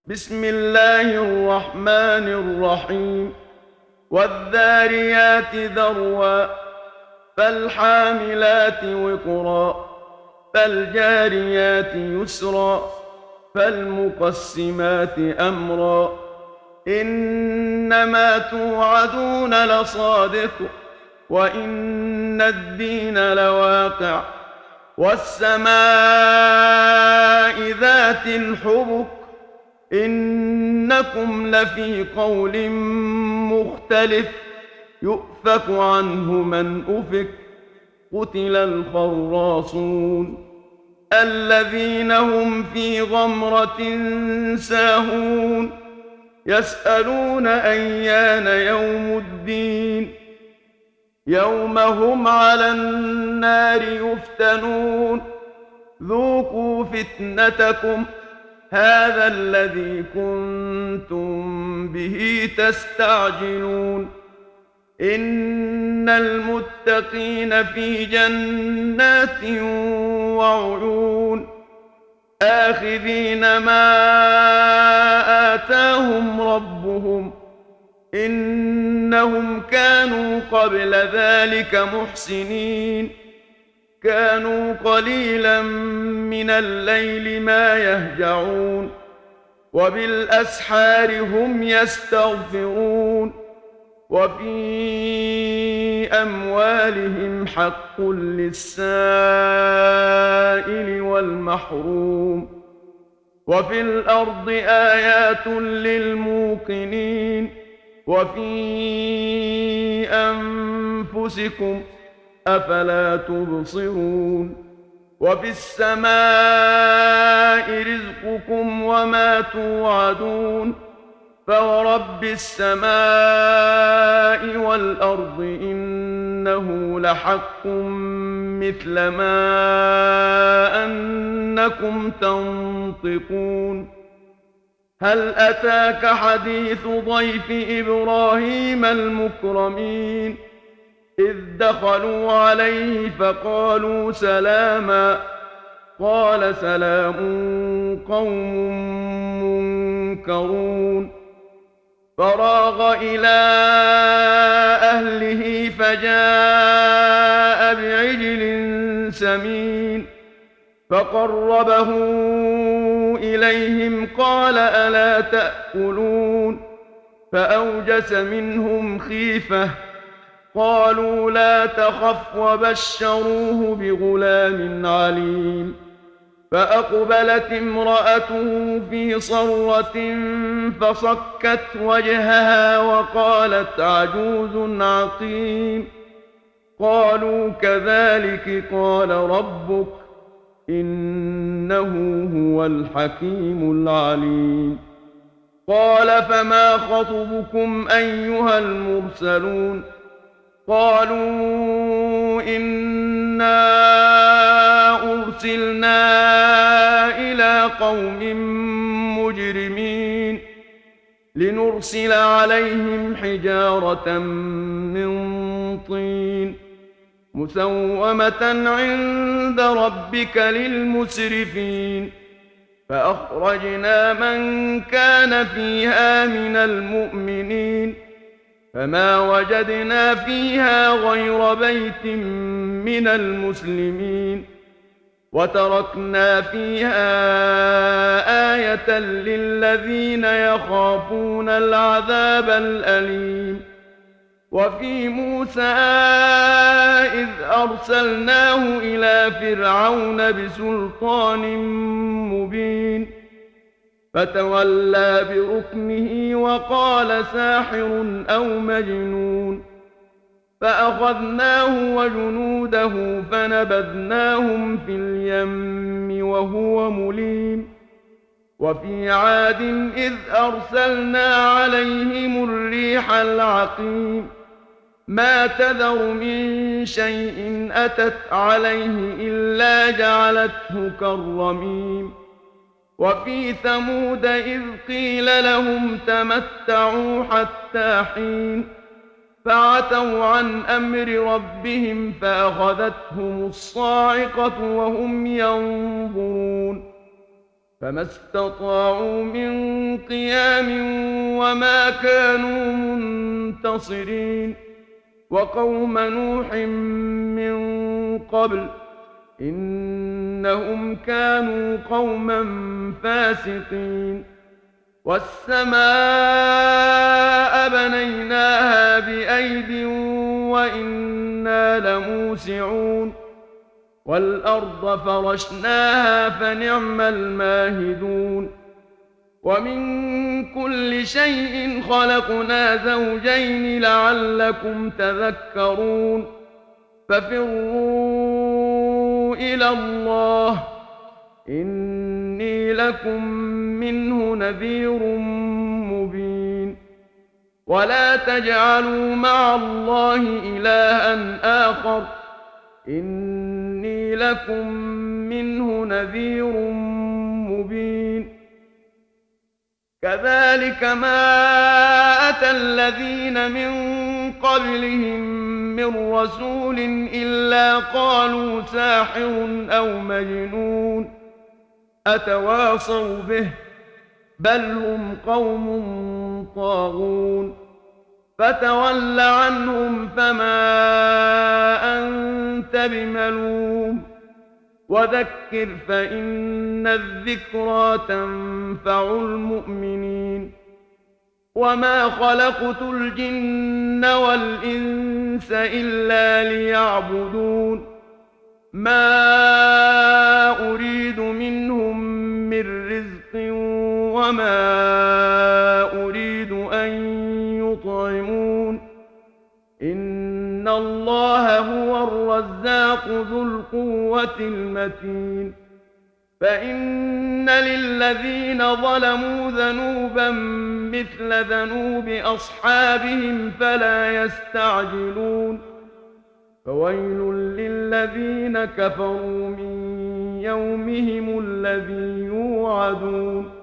بسم الله الرحمن الرحيم والذاريات ذروا فالحاملات وقرا فالجاريات يسرا فالمقسمات أمرا إنما توعدون لصادق وإن الدين لواقع والسماء ذات الحبك إنكم لفي قول مختلف يؤفك عنه من أفك قتل الخراصون الذين هم في غمرة ساهون يسألون أيان يوم الدين يوم هم على النار يفتنون ذوقوا فتنتكم هذا الذي كنتم به تستعجلون إن المتقين في جنات وعيون آخذين ما آتاهم ربهم إنهم كانوا قبل ذلك محسنين كانوا قليلا من الليل ما يهجعون وبالأسحار هم يستغفرون وفي أموالهم حق للسائل والمحروم وفي الأرض آيات للموقنين وفي أنفسكم أفلا تبصرون وفي السماء رزقكم وما توعدون فورب السماء والأرض إنه لحق مثل ما أنكم تنطقون هل أتاك حديث ضيف إبراهيم المكرمين إذ دخلوا عليه فقالوا سلاما قال سلام قوم منكرون فراغ إلى أهله فجاء بعجل سمين فقربه إليهم قال ألا تأكلون فأوجس منهم خيفة قالوا لا تخف وبشروه بغلام عليم فأقبلت امرأته في صرة فصكت وجهها وقالت عجوز عقيم قالوا كذلك قال ربك إنه هو الحكيم العليم قال فما خطبكم أيها المرسلون قالوا إنا أرسلنا إلى قوم مجرمين لنرسل عليهم حجارة من طين مسومة عند ربك للمسرفين فأخرجنا من كان فيها من المؤمنين فما وجدنا فيها غير بيت من المسلمين وتركنا فيها آية للذين يخافون العذاب الأليم وفي موسى إذ أرسلناه إلى فرعون بسلطان مبين فتولى بركنه وقال ساحر أو مجنون فأخذناه وجنوده فنبذناهم في اليم وهو مليم وفي عاد إذ أرسلنا عليهم الريح العقيم ما تذر من شيء أتت عليه إلا جعلته كالرميم وفي ثمود إذ قيل لهم تمتعوا حتى حين فعتوا عن أمر ربهم فأخذتهم الصاعقة وهم ينظرون فما استطاعوا من قيام وما كانوا منتصرين. وقوم نوح من قبل إنهم كانوا قوما فاسقين. والسماء بنيناها بأيد وإنا لموسعون. والأرض فرشناها فنعم الماهدون. ومن كل شيء خلقنا زوجين لعلكم تذكرون. ففروا إلى الله إني لكم منه نذير مبين. ولا تجعلوا مع الله إلها آخر إني لكم منه نذير مبين. كذلك ما أتى الذين من قبلهم من رسول إلا قالوا ساحر أو مجنون أتواصوا به بل هم قوم طاغون. فتول عنهم فما أنت بملوم وذكر فإن الذكرى تنفع المؤمنين. وما خلقت الجن والإنس إلا ليعبدون ما أريد منهم من رزق وما أريد أن يطعمون إن الله هو الرزاق ذو القوة المتين. فإن للذين ظلموا ذنوبا مثل ذنوب أصحابهم فلا يستعجلون. فويل للذين كفروا من يومهم الذي يوعدون.